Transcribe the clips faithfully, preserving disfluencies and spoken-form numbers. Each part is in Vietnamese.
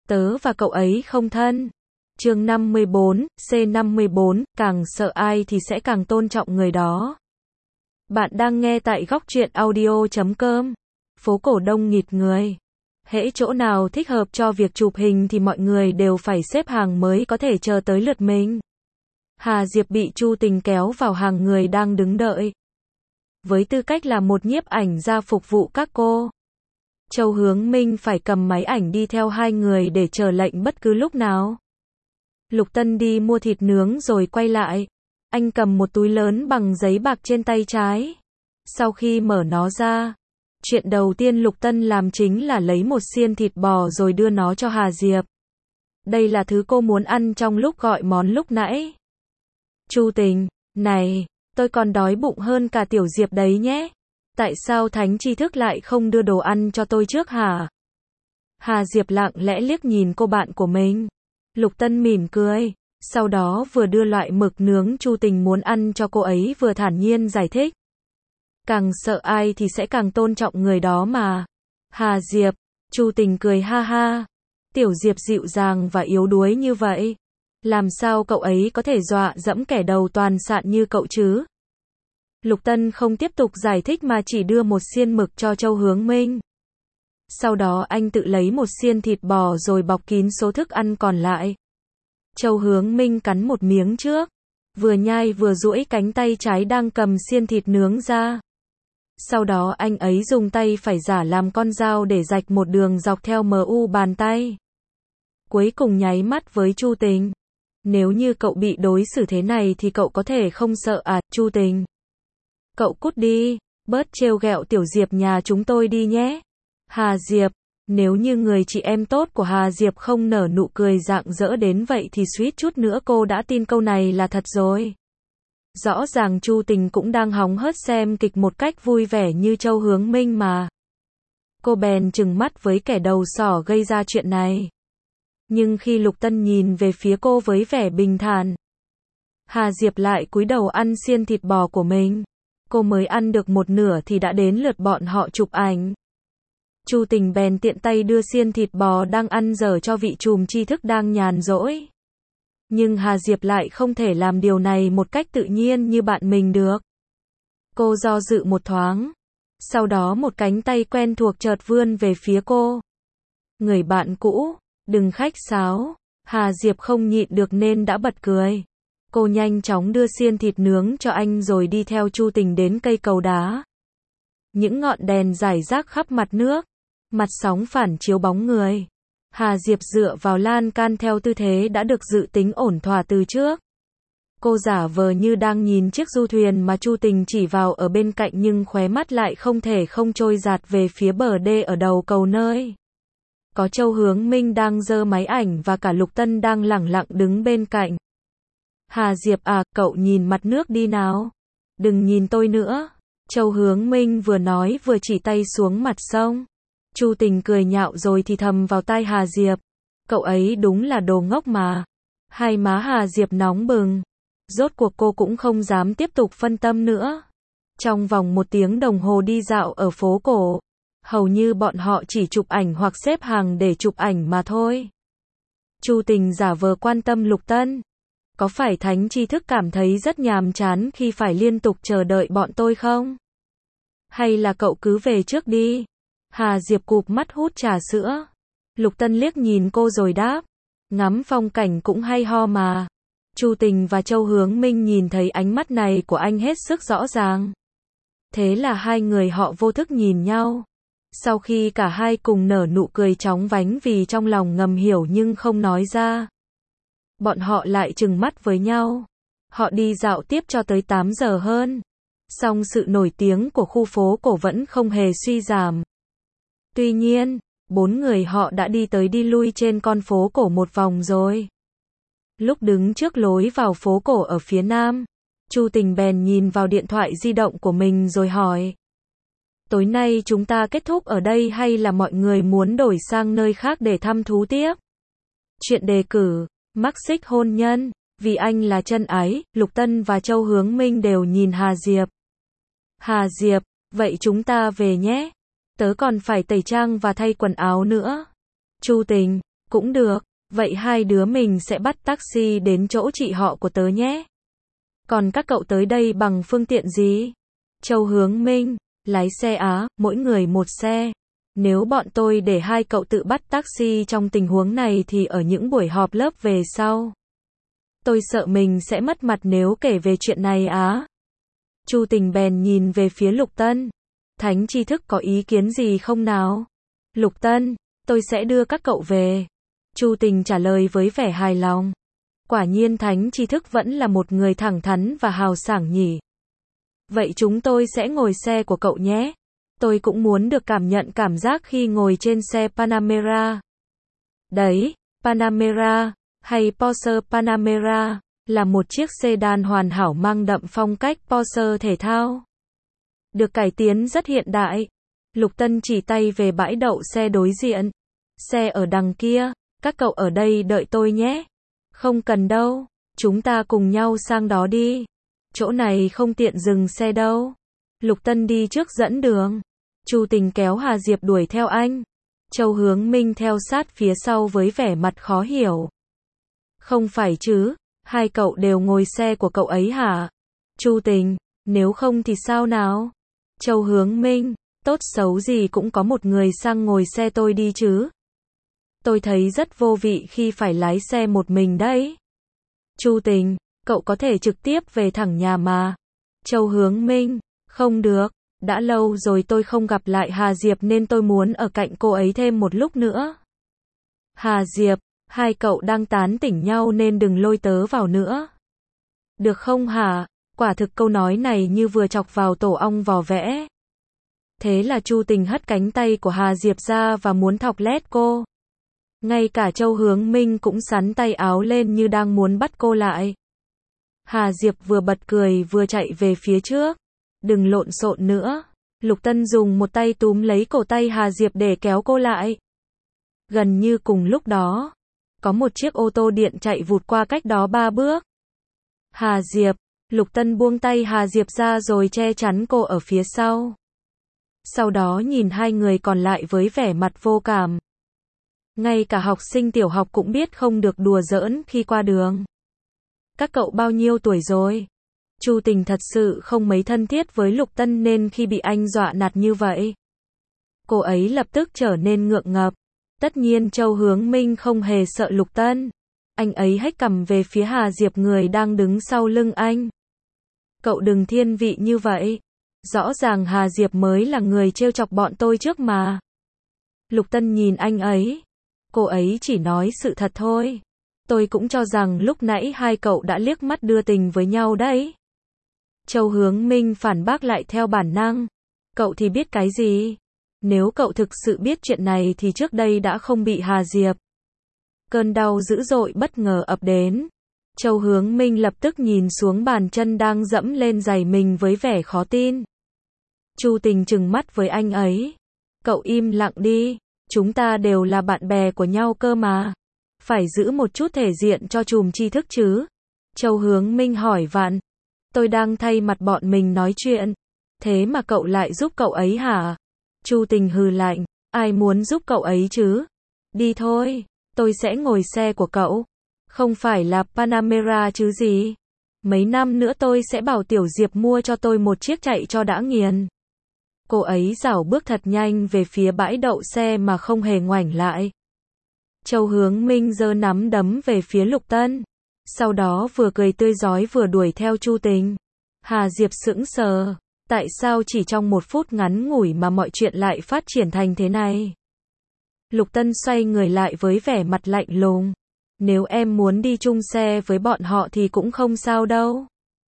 Tớ và cậu ấy không thân. Chương năm mươi bốn, C năm mươi bốn, càng sợ ai thì sẽ càng tôn trọng người đó. Bạn đang nghe tại góc truyện audio chấm com. Phố cổ đông nghịt người. Hễ chỗ nào thích hợp cho việc chụp hình thì mọi người đều phải xếp hàng mới có thể chờ tới lượt mình. Hà Diệp bị Chu Tình kéo vào hàng người đang đứng đợi. Với tư cách là một nhiếp ảnh gia phục vụ các cô, Châu Hướng Minh phải cầm máy ảnh đi theo hai người để chờ lệnh bất cứ lúc nào. Lục Tân đi mua thịt nướng rồi quay lại. Anh cầm một túi lớn bằng giấy bạc trên tay trái. Sau khi mở nó ra, chuyện đầu tiên Lục Tân làm chính là lấy một xiên thịt bò rồi đưa nó cho Hà Diệp. Đây là thứ cô muốn ăn trong lúc gọi món lúc nãy. Chu Tình, này, tôi còn đói bụng hơn cả Tiểu Diệp đấy nhé. Tại sao Thánh Tri Thức lại không đưa đồ ăn cho tôi trước hả? Hà Diệp lặng lẽ liếc nhìn cô bạn của mình. Lục Tân mỉm cười, sau đó vừa đưa loại mực nướng Chu Tình muốn ăn cho cô ấy vừa thản nhiên giải thích. Càng sợ ai thì sẽ càng tôn trọng người đó mà. Hà Diệp, Chu Tình cười ha ha. Tiểu Diệp dịu dàng và yếu đuối như vậy. Làm sao cậu ấy có thể dọa dẫm kẻ đầu toàn sạn như cậu chứ? Lục Tân không tiếp tục giải thích mà chỉ đưa một xiên mực cho Châu Hướng Minh. Sau đó anh tự lấy một xiên thịt bò rồi bọc kín số thức ăn còn lại. Châu Hướng Minh cắn một miếng trước, vừa nhai vừa duỗi cánh tay trái đang cầm xiên thịt nướng ra. Sau đó anh ấy dùng tay phải giả làm con dao để rạch một đường dọc theo em u bàn tay. Cuối cùng nháy mắt với Chu Tình. Nếu như cậu bị đối xử thế này thì cậu có thể không sợ à, Chu Tình? Cậu cút đi, bớt trêu ghẹo Tiểu Diệp nhà chúng tôi đi nhé. Hà Diệp, nếu như người chị em tốt của Hà Diệp không nở nụ cười rạng rỡ đến vậy thì suýt chút nữa cô đã tin câu này là thật rồi. Rõ ràng Chu Tình cũng đang hóng hớt xem kịch một cách vui vẻ như Châu Hướng Minh mà. Cô bèn trừng mắt với kẻ đầu sỏ gây ra chuyện này. Nhưng khi Lục Tân nhìn về phía cô với vẻ bình thản, Hà Diệp lại cúi đầu ăn xiên thịt bò của mình. Cô mới ăn được một nửa thì đã đến lượt bọn họ chụp ảnh. Chu Tình bèn tiện tay đưa xiên thịt bò đang ăn dở cho vị trùm tri thức đang nhàn rỗi. Nhưng Hà Diệp lại không thể làm điều này một cách tự nhiên như bạn mình được. Cô do dự một thoáng. Sau đó một cánh tay quen thuộc chợt vươn về phía cô. Người bạn cũ, đừng khách sáo. Hà Diệp không nhịn được nên đã bật cười. Cô nhanh chóng đưa xiên thịt nướng cho anh rồi đi theo Chu Tình đến cây cầu đá. Những ngọn đèn rải rác khắp mặt nước, mặt sóng phản chiếu bóng người. Hà Diệp dựa vào lan can theo tư thế đã được dự tính ổn thỏa từ trước. Cô giả vờ như đang nhìn chiếc du thuyền mà Chu Tình chỉ vào ở bên cạnh nhưng khóe mắt lại không thể không trôi dạt về phía bờ đê ở đầu cầu nơi. Có Châu Hướng Minh đang giơ máy ảnh và cả Lục Tân đang lẳng lặng đứng bên cạnh. Hà Diệp à, cậu nhìn mặt nước đi nào. Đừng nhìn tôi nữa. Châu Hướng Minh vừa nói vừa chỉ tay xuống mặt sông. Chu Tình cười nhạo rồi thì thầm vào tai Hà Diệp. Cậu ấy đúng là đồ ngốc mà. Hai má Hà Diệp nóng bừng. Rốt cuộc cô cũng không dám tiếp tục phân tâm nữa. Trong vòng một tiếng đồng hồ đi dạo ở phố cổ, hầu như bọn họ chỉ chụp ảnh hoặc xếp hàng để chụp ảnh mà thôi. Chu Tình giả vờ quan tâm Lục Tân. Có phải Thánh Tri Thức cảm thấy rất nhàm chán khi phải liên tục chờ đợi bọn tôi không? Hay là cậu cứ về trước đi? Hà Diệp cụp mắt hút trà sữa. Lục Tân liếc nhìn cô rồi đáp. Ngắm phong cảnh cũng hay ho mà. Chu Tình và Châu Hướng Minh nhìn thấy ánh mắt này của anh hết sức rõ ràng. Thế là hai người họ vô thức nhìn nhau. Sau khi cả hai cùng nở nụ cười chóng vánh vì trong lòng ngầm hiểu nhưng không nói ra, bọn họ lại trừng mắt với nhau. Họ đi dạo tiếp cho tới tám giờ hơn. Song sự nổi tiếng của khu phố cổ vẫn không hề suy giảm. Tuy nhiên, bốn người họ đã đi tới đi lui trên con phố cổ một vòng rồi. Lúc đứng trước lối vào phố cổ ở phía nam, Chu Tình bèn nhìn vào điện thoại di động của mình rồi hỏi. Tối nay chúng ta kết thúc ở đây hay là mọi người muốn đổi sang nơi khác để thăm thú tiếp? Chuyện đề cử, mắc xích hôn nhân, vì anh là chân ái, Lục Tân và Châu Hướng Minh đều nhìn Hà Diệp. Hà Diệp, vậy chúng ta về nhé. Tớ còn phải tẩy trang và thay quần áo nữa. Chu Tình, Cũng được, vậy hai đứa mình sẽ bắt taxi đến chỗ chị họ của tớ nhé. Còn các cậu tới đây bằng phương tiện gì? Châu Hướng Minh, lái xe á, mỗi người một xe. Nếu bọn tôi để hai cậu tự bắt taxi trong tình huống này thì ở những buổi họp lớp về sau, tôi sợ mình sẽ mất mặt nếu kể về chuyện này á. Chu Tình bèn nhìn về phía Lục Tân. Thánh tri thức có ý kiến gì không nào? Lục Tân, tôi sẽ đưa các cậu về. Chu Tình trả lời với vẻ hài lòng. Quả nhiên Thánh tri thức vẫn là một người thẳng thắn và hào sảng nhỉ. Vậy chúng tôi sẽ ngồi xe của cậu nhé. Tôi cũng muốn được cảm nhận cảm giác khi ngồi trên xe Panamera. Đấy, Panamera, hay Porsche Panamera, là một chiếc sedan hoàn hảo mang đậm phong cách Porsche thể thao. Được cải tiến rất hiện đại. Lục Tân chỉ tay về bãi đậu xe đối diện. Xe ở đằng kia, các cậu ở đây đợi tôi nhé. Không cần đâu, chúng ta cùng nhau sang đó đi. Chỗ này không tiện dừng xe đâu. Lục Tân đi trước dẫn đường. Chu Tình kéo Hà Diệp đuổi theo anh. Châu Hướng Minh theo sát phía sau với vẻ mặt khó hiểu. Không phải chứ, hai cậu đều ngồi xe của cậu ấy hả? Chu Tình, nếu không thì sao nào? Châu Hướng Minh, tốt xấu gì cũng có một người sang ngồi xe tôi đi chứ. Tôi thấy rất vô vị khi phải lái xe một mình đấy. Chu Tình, cậu có thể trực tiếp về thẳng nhà mà. Châu Hướng Minh, không được, đã lâu rồi tôi không gặp lại Hà Diệp nên tôi muốn ở cạnh cô ấy thêm một lúc nữa. Hà Diệp, hai cậu đang tán tỉnh nhau nên đừng lôi tớ vào nữa. Được không hả? Quả thực câu nói này như vừa chọc vào tổ ong vò vẽ. Thế là Chu Tình hất cánh tay của Hà Diệp ra và muốn thọc lét cô. Ngay cả Châu Hướng Minh cũng xắn tay áo lên như đang muốn bắt cô lại. Hà Diệp vừa bật cười vừa chạy về phía trước. Đừng lộn xộn nữa. Lục Tân dùng một tay túm lấy cổ tay Hà Diệp để kéo cô lại. Gần như cùng lúc đó, có một chiếc ô tô điện chạy vụt qua cách đó ba bước. Hà Diệp, Lục Tân buông tay Hà Diệp ra rồi che chắn cô ở phía sau. Sau đó nhìn hai người còn lại với vẻ mặt vô cảm. Ngay cả học sinh tiểu học cũng biết không được đùa giỡn khi qua đường. Các cậu bao nhiêu tuổi rồi? Chu Tình thật sự không mấy thân thiết với Lục Tân nên khi bị anh dọa nạt như vậy, cô ấy lập tức trở nên ngượng ngập. Tất nhiên Châu Hướng Minh không hề sợ Lục Tân. Anh ấy hếch cằm về phía Hà Diệp người đang đứng sau lưng anh. Cậu đừng thiên vị như vậy. Rõ ràng Hà Diệp mới là người trêu chọc bọn tôi trước mà. Lục Tân nhìn anh ấy. Cô ấy chỉ nói sự thật thôi. Tôi cũng cho rằng lúc nãy hai cậu đã liếc mắt đưa tình với nhau đấy. Châu Hướng Minh phản bác lại theo bản năng. Cậu thì biết cái gì? Nếu cậu thực sự biết chuyện này thì trước đây đã không bị Hà Diệp. Cơn đau dữ dội bất ngờ ập đến. Châu Hướng Minh lập tức nhìn xuống bàn chân đang dẫm lên giày mình với vẻ khó tin. Chu Tình trừng mắt với anh ấy. Cậu im lặng đi, chúng ta đều là bạn bè của nhau cơ mà. Phải giữ một chút thể diện cho chùm tri thức chứ. Châu Hướng Minh hỏi vặn. Tôi đang thay mặt bọn mình nói chuyện. Thế mà cậu lại giúp cậu ấy hả? Chu Tình hừ lạnh. Ai muốn giúp cậu ấy chứ? Đi thôi, tôi sẽ ngồi xe của cậu. Không phải là Panamera chứ gì. Mấy năm nữa tôi sẽ bảo Tiểu Diệp mua cho tôi một chiếc chạy cho đã nghiền. Cô ấy rảo bước thật nhanh về phía bãi đậu xe mà không hề ngoảnh lại. Châu Hướng Minh giơ nắm đấm về phía Lục Tân. Sau đó vừa cười tươi rói vừa đuổi theo Chu Tình. Hà Diệp sững sờ. Tại sao chỉ trong một phút ngắn ngủi mà mọi chuyện lại phát triển thành thế này? Lục Tân xoay người lại với vẻ mặt lạnh lùng. Nếu em muốn đi chung xe với bọn họ thì cũng không sao đâu.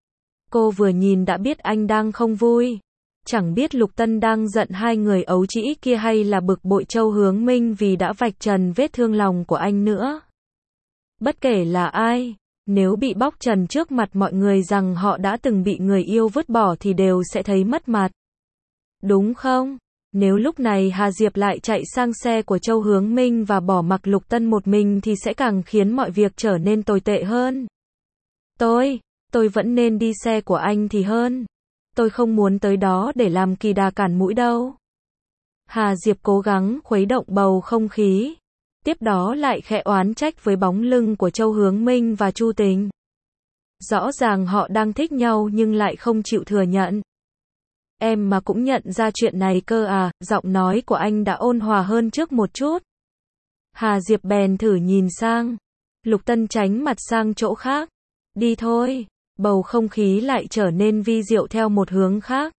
Cô vừa nhìn đã biết anh đang không vui. Chẳng biết Lục Tân đang giận hai người ấu trĩ kia hay là bực bội Châu Hướng Minh vì đã vạch trần vết thương lòng của anh nữa. Bất kể là ai, nếu bị bóc trần trước mặt mọi người rằng họ đã từng bị người yêu vứt bỏ thì đều sẽ thấy mất mặt. Đúng không? Nếu lúc này Hà Diệp lại chạy sang xe của Châu Hướng Minh và bỏ mặc Lục Tân một mình thì sẽ càng khiến mọi việc trở nên tồi tệ hơn. Tôi, tôi vẫn nên đi xe của anh thì hơn. Tôi không muốn tới đó để làm kỳ đà cản mũi đâu. Hà Diệp cố gắng khuấy động bầu không khí. Tiếp đó lại khẽ oán trách với bóng lưng của Châu Hướng Minh và Chu Tình. Rõ ràng họ đang thích nhau nhưng lại không chịu thừa nhận. Em mà cũng nhận ra chuyện này cơ à, giọng nói của anh đã ôn hòa hơn trước một chút. Hà Diệp bèn thử nhìn sang. Lục Tân tránh mặt sang chỗ khác. Đi thôi. Bầu không khí lại trở nên vi diệu theo một hướng khác.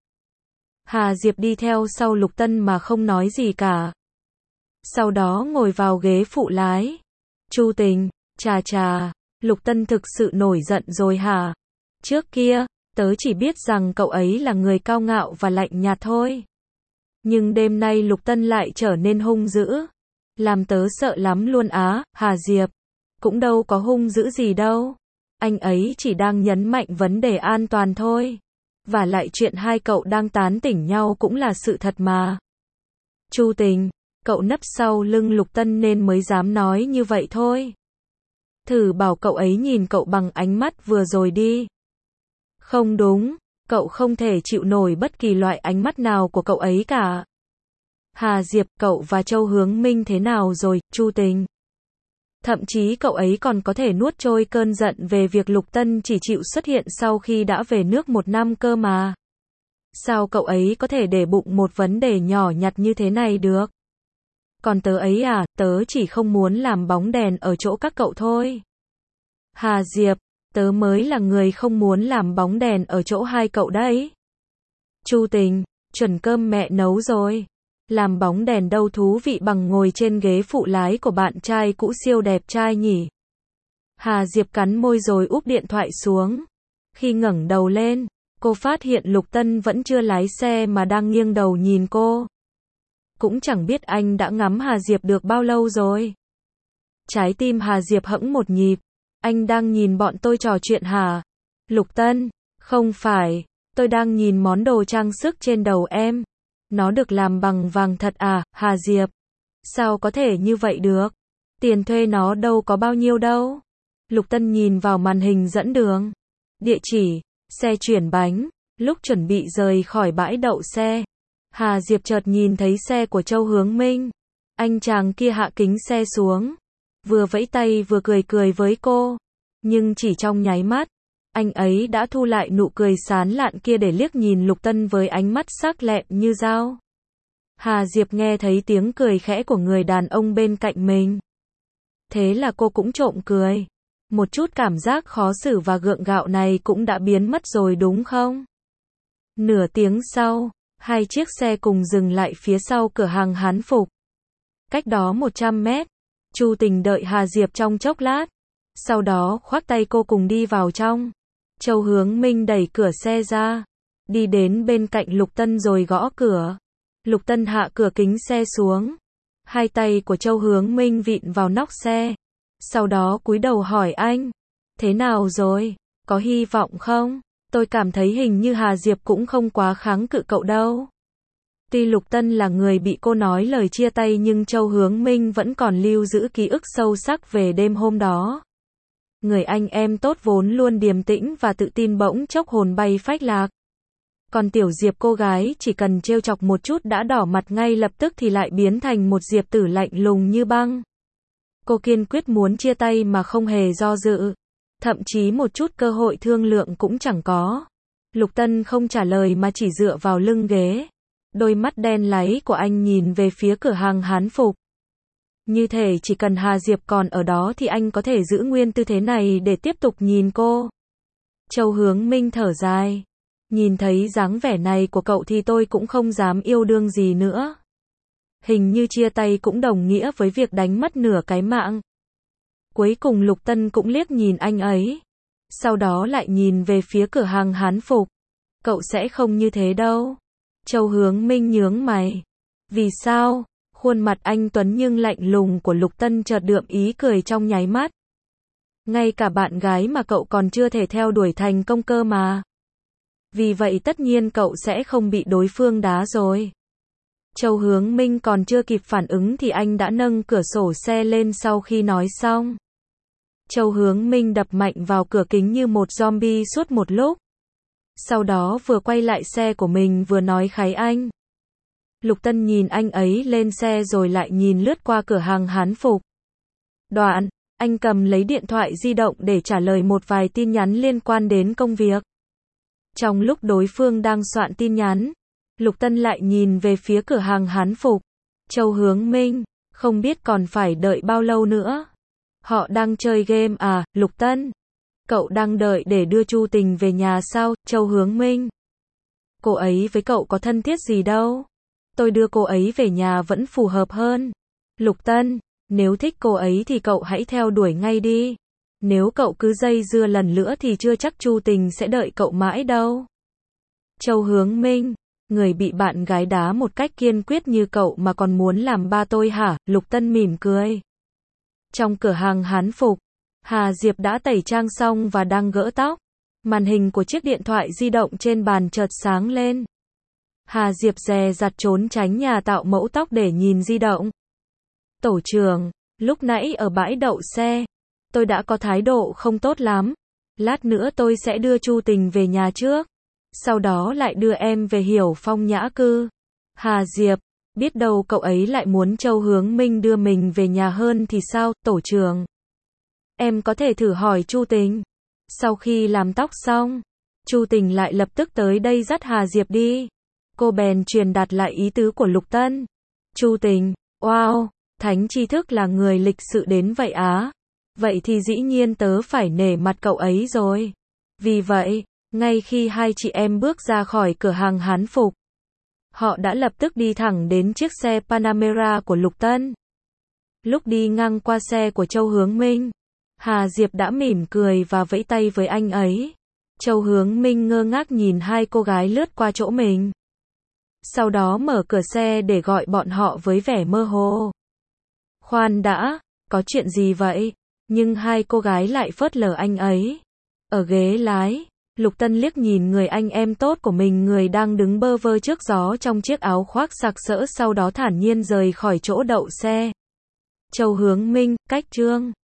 Hà Diệp đi theo sau Lục Tân mà không nói gì cả. Sau đó ngồi vào ghế phụ lái. Chu Tình, chà chà, Lục Tân thực sự nổi giận rồi hả? Trước kia, tớ chỉ biết rằng cậu ấy là người cao ngạo và lạnh nhạt thôi. Nhưng đêm nay Lục Tân lại trở nên hung dữ. Làm tớ sợ lắm luôn á, Hà Diệp. Cũng đâu có hung dữ gì đâu. Anh ấy chỉ đang nhấn mạnh vấn đề an toàn thôi. Và lại chuyện hai cậu đang tán tỉnh nhau cũng là sự thật mà. Chu Tình, cậu nấp sau lưng Lục Tân nên mới dám nói như vậy thôi. Thử bảo cậu ấy nhìn cậu bằng ánh mắt vừa rồi đi. Không đúng, cậu không thể chịu nổi bất kỳ loại ánh mắt nào của cậu ấy cả. Hà Diệp, cậu và Châu Hướng Minh thế nào rồi, Chu Tình? Thậm chí cậu ấy còn có thể nuốt trôi cơn giận về việc Lục Tân chỉ chịu xuất hiện sau khi đã về nước một năm cơ mà. Sao cậu ấy có thể để bụng một vấn đề nhỏ nhặt như thế này được? Còn tớ ấy à, tớ chỉ không muốn làm bóng đèn ở chỗ các cậu thôi. Hà Diệp, tớ mới là người không muốn làm bóng đèn ở chỗ hai cậu đấy. Chu Tình, chuẩn cơm mẹ nấu rồi. Làm bóng đèn đâu thú vị bằng ngồi trên ghế phụ lái của bạn trai cũ siêu đẹp trai nhỉ. Hà Diệp cắn môi rồi úp điện thoại xuống. Khi ngẩng đầu lên, cô phát hiện Lục Tân vẫn chưa lái xe mà đang nghiêng đầu nhìn cô. Cũng chẳng biết anh đã ngắm Hà Diệp được bao lâu rồi. Trái tim Hà Diệp hẫng một nhịp. Anh đang nhìn bọn tôi trò chuyện hả? Lục Tân, không phải, tôi đang nhìn món đồ trang sức trên đầu em. Nó được làm bằng vàng thật à, Hà Diệp? Sao có thể như vậy được? Tiền thuê nó đâu có bao nhiêu đâu. Lục Tân nhìn vào màn hình dẫn đường. Địa chỉ, xe chuyển bánh. Lúc chuẩn bị rời khỏi bãi đậu xe, Hà Diệp chợt nhìn thấy xe của Châu Hướng Minh. Anh chàng kia hạ kính xe xuống. Vừa vẫy tay vừa cười cười với cô. Nhưng chỉ trong nháy mắt, anh ấy đã thu lại nụ cười sán lạn kia để liếc nhìn Lục Tân với ánh mắt sắc lẹm như dao. Hà Diệp nghe thấy tiếng cười khẽ của người đàn ông bên cạnh mình. Thế là cô cũng trộm cười. Một chút cảm giác khó xử và gượng gạo này cũng đã biến mất rồi đúng không? Nửa tiếng sau, hai chiếc xe cùng dừng lại phía sau cửa hàng Hán Phục. Cách đó một trăm mét, Chu Tình đợi Hà Diệp trong chốc lát. Sau đó khoác tay cô cùng đi vào trong. Châu Hướng Minh đẩy cửa xe ra. Đi đến bên cạnh Lục Tân rồi gõ cửa. Lục Tân hạ cửa kính xe xuống. Hai tay của Châu Hướng Minh vịn vào nóc xe. Sau đó cúi đầu hỏi anh. Thế nào rồi? Có hy vọng không? Tôi cảm thấy hình như Hà Diệp cũng không quá kháng cự cậu đâu. Tuy Lục Tân là người bị cô nói lời chia tay nhưng Châu Hướng Minh vẫn còn lưu giữ ký ức sâu sắc về đêm hôm đó. Người anh em tốt vốn luôn điềm tĩnh và tự tin bỗng chốc hồn bay phách lạc. Còn Tiểu Diệp cô gái chỉ cần trêu chọc một chút đã đỏ mặt ngay lập tức thì lại biến thành một Diệp tử lạnh lùng như băng. Cô kiên quyết muốn chia tay mà không hề do dự. Thậm chí một chút cơ hội thương lượng cũng chẳng có. Lục Tân không trả lời mà chỉ dựa vào lưng ghế. Đôi mắt đen láy của anh nhìn về phía cửa hàng Hán Phục. Như thể chỉ cần Hà Diệp còn ở đó thì anh có thể giữ nguyên tư thế này để tiếp tục nhìn cô. Châu Hướng Minh thở dài. Nhìn thấy dáng vẻ này của cậu thì tôi cũng không dám yêu đương gì nữa. Hình như chia tay cũng đồng nghĩa với việc đánh mất nửa cái mạng. Cuối cùng Lục Tân cũng liếc nhìn anh ấy. Sau đó lại nhìn về phía cửa hàng Hán Phục. Cậu sẽ không như thế đâu. Châu Hướng Minh nhướng mày. Vì sao? Khuôn mặt anh tuấn nhưng lạnh lùng của Lục Tân chợt đượm ý cười trong nháy mắt. Ngay cả bạn gái mà cậu còn chưa thể theo đuổi thành công cơ mà. Vì vậy tất nhiên cậu sẽ không bị đối phương đá rồi. Châu Hướng Minh còn chưa kịp phản ứng thì anh đã nâng cửa sổ xe lên sau khi nói xong. Châu Hướng Minh đập mạnh vào cửa kính như một zombie suốt một lúc. Sau đó vừa quay lại xe của mình vừa nói khái anh. Lục Tân nhìn anh ấy lên xe rồi lại nhìn lướt qua cửa hàng Hán Phục. Đoạn, anh cầm lấy điện thoại di động để trả lời một vài tin nhắn liên quan đến công việc. Trong lúc đối phương đang soạn tin nhắn, Lục Tân lại nhìn về phía cửa hàng hán phục. Châu Hướng Minh, không biết còn phải đợi bao lâu nữa. Họ đang chơi game à, Lục Tân? Cậu đang đợi để đưa Chu Tình về nhà sao, Châu Hướng Minh? Cô ấy với cậu có thân thiết gì đâu. Tôi đưa cô ấy về nhà vẫn phù hợp hơn. Lục Tân, nếu thích cô ấy thì cậu hãy theo đuổi ngay đi. Nếu cậu cứ dây dưa lần nữa thì chưa chắc Chu Tình sẽ đợi cậu mãi đâu. Châu Hướng Minh, người bị bạn gái đá một cách kiên quyết như cậu mà còn muốn làm ba tôi hả? Lục Tân mỉm cười. Trong cửa hàng hán phục, Hà Diệp đã tẩy trang xong và đang gỡ tóc. Màn hình của chiếc điện thoại di động trên bàn chợt sáng lên. Hà Diệp dè dặt trốn tránh nhà tạo mẫu tóc để nhìn di động. Tổ trưởng, lúc nãy ở bãi đậu xe, tôi đã có thái độ không tốt lắm. Lát nữa tôi sẽ đưa Chu Tình về nhà trước. Sau đó lại đưa em về Hiểu Phong nhã cư. Hà Diệp, biết đâu cậu ấy lại muốn Châu Hướng Minh đưa mình về nhà hơn thì sao, tổ trưởng? Em có thể thử hỏi Chu Tình. Sau khi làm tóc xong, Chu Tình lại lập tức tới đây dắt Hà Diệp đi. Cô bèn truyền đạt lại ý tứ của Lục Tân. Chu Tình, wow, Thánh tri thức là người lịch sự đến vậy á. Vậy thì dĩ nhiên tớ phải nể mặt cậu ấy rồi. Vì vậy, ngay khi hai chị em bước ra khỏi cửa hàng hán phục, họ đã lập tức đi thẳng đến chiếc xe Panamera của Lục Tân. Lúc đi ngang qua xe của Châu Hướng Minh, Hà Diệp đã mỉm cười và vẫy tay với anh ấy. Châu Hướng Minh ngơ ngác nhìn hai cô gái lướt qua chỗ mình. Sau đó mở cửa xe để gọi bọn họ với vẻ mơ hồ. Khoan đã, có chuyện gì vậy? Nhưng hai cô gái lại phớt lờ anh ấy. Ở ghế lái, Lục Tân liếc nhìn người anh em tốt của mình, người đang đứng bơ vơ trước gió trong chiếc áo khoác sặc sỡ, sau đó thản nhiên rời khỏi chỗ đậu xe. Châu Hướng Minh, cách Trương